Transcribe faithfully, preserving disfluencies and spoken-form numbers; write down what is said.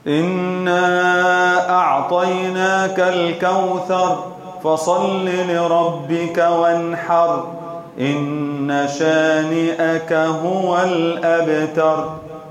إنا أعطيناك الكوثر فصل لربك وانحر إن شانئك هو الأبتر.